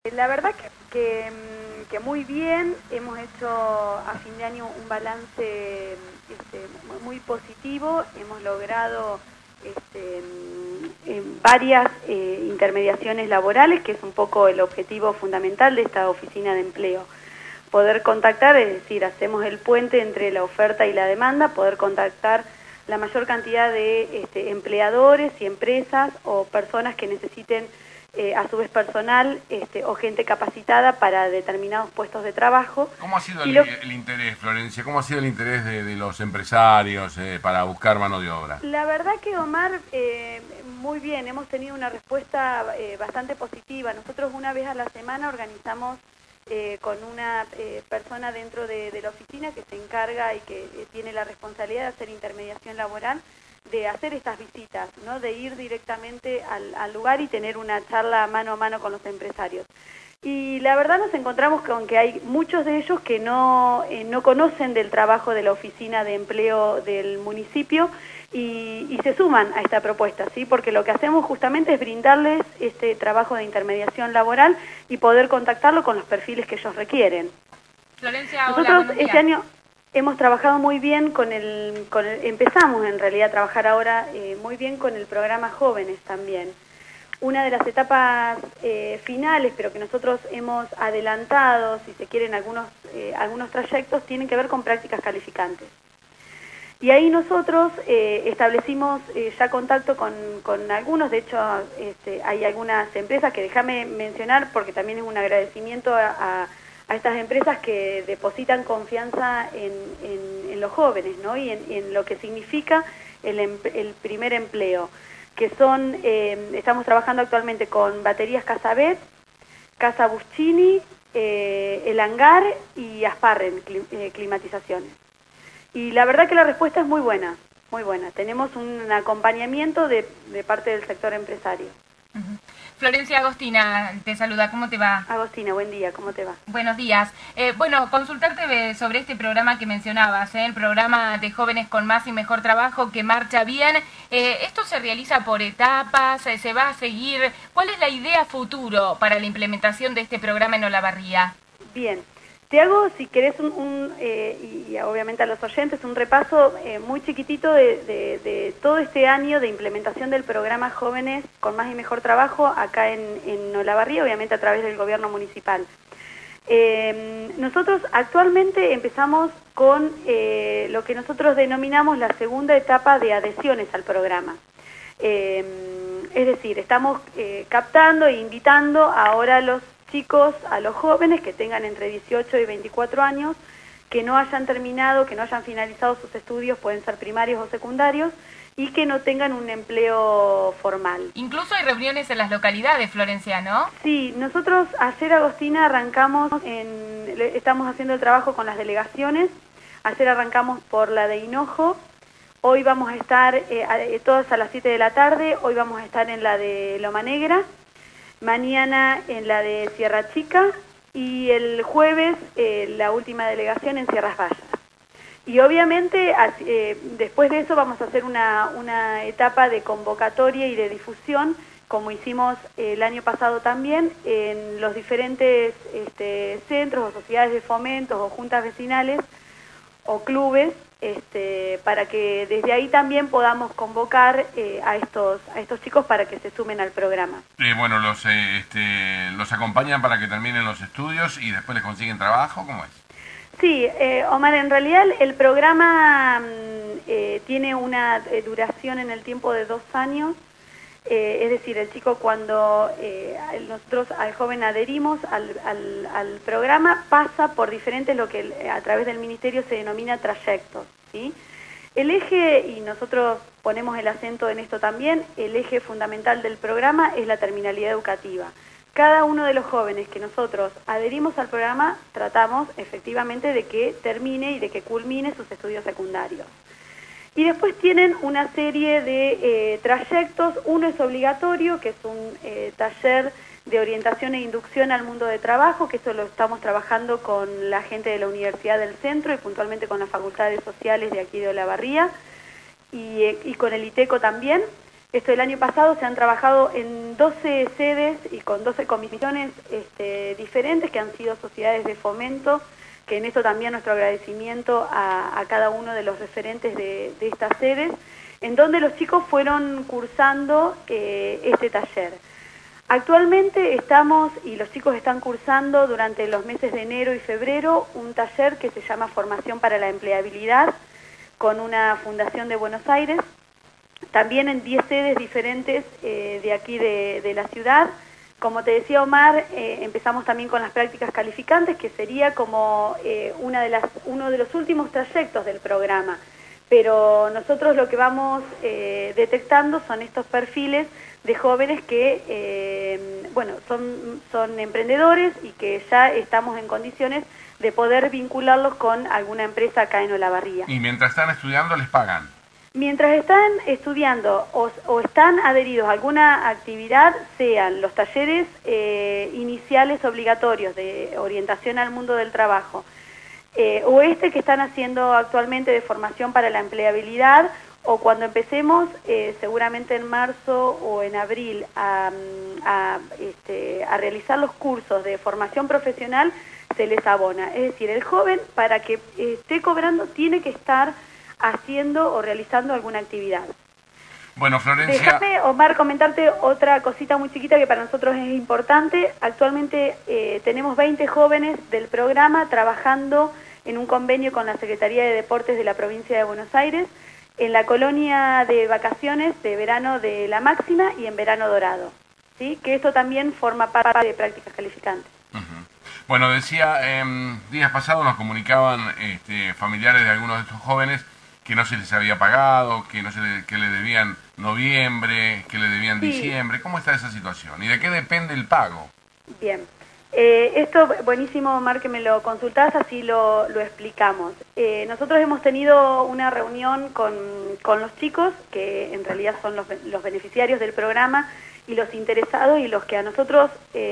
La verdad que muy bien, hemos hecho a fin de año un balance muy positivo, hemos logrado varias intermediaciones laborales, que es un poco el objetivo fundamental de esta oficina de empleo. Poder contactar, es decir, hacemos el puente entre la oferta y la demanda, poder contactar la mayor cantidad de empleadores y empresas o personas que necesiten a su vez personal o gente capacitada para determinados puestos de trabajo. ¿Cómo ha sido el interés, Florencia? ¿Cómo ha sido el interés de los empresarios para buscar mano de obra? La verdad que, Omar, muy bien, hemos tenido una respuesta bastante positiva. Nosotros una vez a la semana organizamos con una persona dentro de la oficina que se encarga y que tiene la responsabilidad de hacer intermediación laboral, de hacer estas visitas, ¿no? De ir directamente al lugar y tener una charla mano a mano con los empresarios. Y la verdad nos encontramos con que hay muchos de ellos que no conocen del trabajo de la oficina de empleo del municipio y se suman a esta propuesta, ¿sí? Porque lo que hacemos justamente es brindarles este trabajo de intermediación laboral y poder contactarlo con los perfiles que ellos requieren. Florencia, nosotros hola, buenos días. Este año hemos trabajado muy bien empezamos en realidad a trabajar ahora muy bien con el programa Jóvenes también. Una de las etapas finales, pero que nosotros hemos adelantado, si se quieren, algunos trayectos, tienen que ver con prácticas calificantes. Y ahí nosotros establecimos ya contacto con algunos, de hecho hay algunas empresas que déjame mencionar porque también es un agradecimiento a estas empresas que depositan confianza en los jóvenes, ¿no? Y en lo que significa el primer empleo, que son, estamos trabajando actualmente con Baterías Casabet, Casa Buscini, El Hangar y Asparren Climatizaciones. Y la verdad que la respuesta es muy buena, muy buena. Tenemos un acompañamiento de parte del sector empresario. Florencia, Agostina te saluda, ¿cómo te va? Agostina, buen día, ¿cómo te va? Buenos días. Bueno, consultarte sobre este programa que mencionabas, el programa de Jóvenes con Más y Mejor Trabajo, que marcha bien. ¿Esto se realiza por etapas? ¿Se va a seguir? ¿Cuál es la idea futuro para la implementación de este programa en Olavarría? Bien. Te hago, si querés, y obviamente a los oyentes, un repaso muy chiquitito de todo este año de implementación del programa Jóvenes con Más y Mejor Trabajo acá en Olavarría, obviamente a través del gobierno municipal. Nosotros actualmente empezamos con lo que nosotros denominamos la segunda etapa de adhesiones al programa. Es decir, estamos captando e invitando ahora a los chicos, a los jóvenes que tengan entre 18 y 24 años, que no hayan terminado, que no hayan finalizado sus estudios, pueden ser primarios o secundarios, y que no tengan un empleo formal. Incluso hay reuniones en las localidades, Florencia, ¿no? Sí, nosotros ayer, Agostina, estamos haciendo el trabajo con las delegaciones. Ayer arrancamos por la de Hinojo, hoy vamos a estar todas a las 7 de la tarde, hoy vamos a estar en la de Loma Negra, mañana en la de Sierra Chica y el jueves la última delegación en Sierras Vallas. Y obviamente después de eso vamos a hacer una etapa de convocatoria y de difusión, como hicimos el año pasado también, en los diferentes centros o sociedades de fomentos o juntas vecinales o clubes, para que desde ahí también podamos convocar a estos chicos para que se sumen al programa. Bueno, los acompañan para que terminen los estudios y después les consiguen trabajo, ¿cómo es? Sí, Omar, en realidad el programa tiene una duración en el tiempo de 2 años, es decir, el chico cuando nosotros al joven adherimos al programa pasa por diferentes, lo que a través del ministerio se denomina trayectos, ¿sí? El eje, y nosotros ponemos el acento en esto también, el eje fundamental del programa es la terminalidad educativa. Cada uno de los jóvenes que nosotros adherimos al programa tratamos efectivamente de que termine y de que culmine sus estudios secundarios. Y después tienen una serie de trayectos. Uno es obligatorio, que es un taller de orientación e inducción al mundo de trabajo, que eso lo estamos trabajando con la gente de la Universidad del Centro y puntualmente con las facultades sociales de aquí de Olavarría y con el ITECO también. Esto el año pasado se han trabajado en 12 sedes y con 12 comisiones diferentes que han sido sociedades de fomento, que en eso también nuestro agradecimiento a cada uno de los referentes de estas sedes, en donde los chicos fueron cursando este taller. Actualmente estamos, y los chicos están cursando durante los meses de enero y febrero, un taller que se llama Formación para la Empleabilidad, con una fundación de Buenos Aires, también en 10 sedes diferentes de aquí de la ciudad. Como te decía Omar, empezamos también con las prácticas calificantes, que sería como uno de los últimos trayectos del programa. Pero nosotros lo que vamos detectando son estos perfiles de jóvenes que, son emprendedores y que ya estamos en condiciones de poder vincularlos con alguna empresa acá en Olavarría. ¿Y mientras están estudiando les pagan? Mientras están estudiando o están adheridos a alguna actividad, sean los talleres iniciales obligatorios de orientación al mundo del trabajo, o que están haciendo actualmente de formación para la empleabilidad, o cuando empecemos, seguramente en marzo o en abril, a realizar los cursos de formación profesional, se les abona. Es decir, el joven, para que esté cobrando, tiene que estar haciendo o realizando alguna actividad. Bueno, Florencia... Déjame, Omar, comentarte otra cosita muy chiquita que para nosotros es importante. Actualmente tenemos 20 jóvenes del programa trabajando en un convenio con la Secretaría de Deportes de la provincia de Buenos Aires, en la colonia de vacaciones de verano de La Máxima y en verano Dorado, ¿sí? Que esto también forma parte de prácticas calificantes. Bueno, decía, días pasados nos comunicaban familiares de algunos de estos jóvenes que no se les había pagado, que le debían noviembre, que le debían diciembre. ¿Cómo está esa situación? ¿Y de qué depende el pago? Bien. Esto, buenísimo, Omar, que me lo consultás, así lo explicamos. Nosotros hemos tenido una reunión con los chicos, que en realidad son los beneficiarios del programa y los interesados, y los que a nosotros,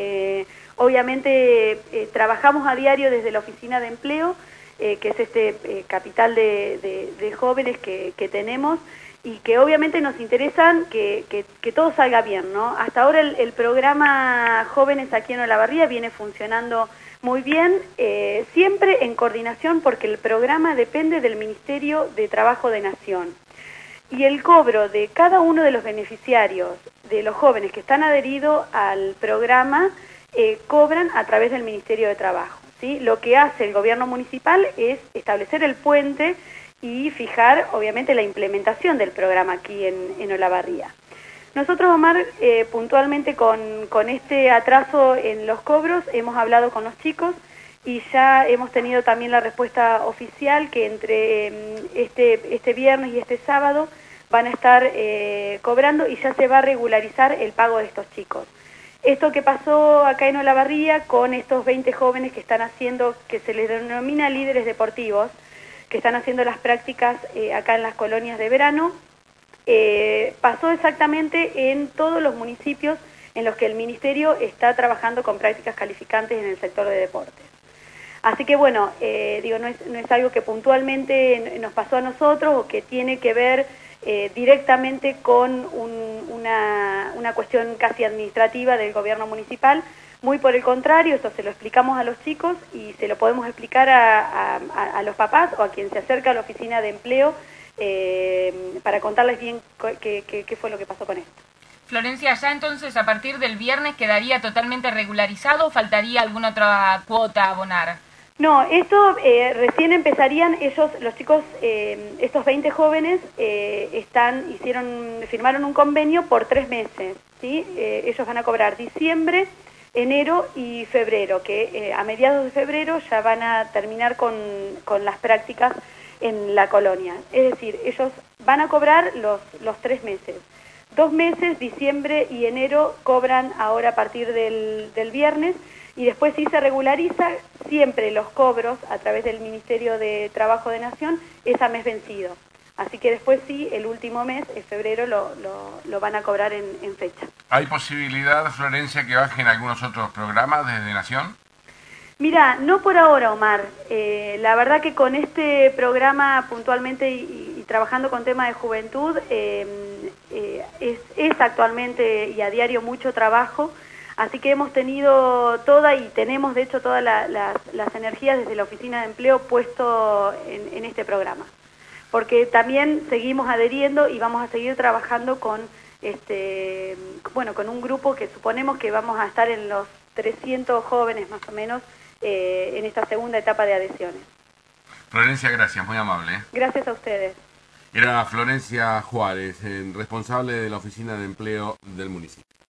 obviamente, trabajamos a diario desde la Oficina de Empleo, que es capital de jóvenes que tenemos, y que obviamente nos interesan que todo salga bien, ¿no? Hasta ahora el programa Jóvenes aquí en Olavarría viene funcionando muy bien, siempre en coordinación, porque el programa depende del Ministerio de Trabajo de Nación. Y el cobro de cada uno de los beneficiarios, de los jóvenes que están adheridos al programa, cobran a través del Ministerio de Trabajo, ¿sí? Lo que hace el gobierno municipal es establecer el puente y fijar, obviamente, la implementación del programa aquí en Olavarría. Nosotros, Omar, puntualmente con este atraso en los cobros, hemos hablado con los chicos y ya hemos tenido también la respuesta oficial que entre este viernes y este sábado van a estar cobrando, y ya se va a regularizar el pago de estos chicos. Esto que pasó acá en Olavarría con estos 20 jóvenes que están haciendo, que se les denomina líderes deportivos, que están haciendo las prácticas acá en las colonias de verano, pasó exactamente en todos los municipios en los que el Ministerio está trabajando con prácticas calificantes en el sector de deportes. Así que bueno, no es algo que puntualmente nos pasó a nosotros o que tiene que ver directamente con una cuestión casi administrativa del gobierno municipal. Muy por el contrario, esto se lo explicamos a los chicos y se lo podemos explicar a los papás o a quien se acerca a la oficina de empleo para contarles bien qué fue lo que pasó con esto. Florencia, ya entonces a partir del viernes quedaría totalmente regularizado, ¿o faltaría alguna otra cuota a abonar? No, esto recién empezarían ellos, los chicos, estos 20 jóvenes firmaron un convenio por 3 meses, ¿sí? Ellos van a cobrar diciembre, enero y febrero, que a mediados de febrero ya van a terminar con las prácticas en la colonia. Es decir, ellos van a cobrar los 3 meses. 2 meses, diciembre y enero, cobran ahora a partir del viernes, y después sí se regulariza siempre los cobros a través del Ministerio de Trabajo de Nación, es a mes vencido. Así que después sí, el último mes, en febrero, lo van a cobrar en fecha. ¿Hay posibilidad, Florencia, que bajen algunos otros programas desde Nación? Mira, no por ahora, Omar. La verdad que con este programa puntualmente y trabajando con temas de juventud, es actualmente y a diario mucho trabajo, así que hemos tenido tenemos de hecho todas las energías desde la Oficina de Empleo puesto en este programa, porque también seguimos adheriendo y vamos a seguir trabajando con con un grupo que suponemos que vamos a estar en los 300 jóvenes más o menos en esta segunda etapa de adhesiones. Florencia, gracias, muy amable. Gracias a ustedes. Era Florencia Juárez, responsable de la Oficina de Empleo del municipio.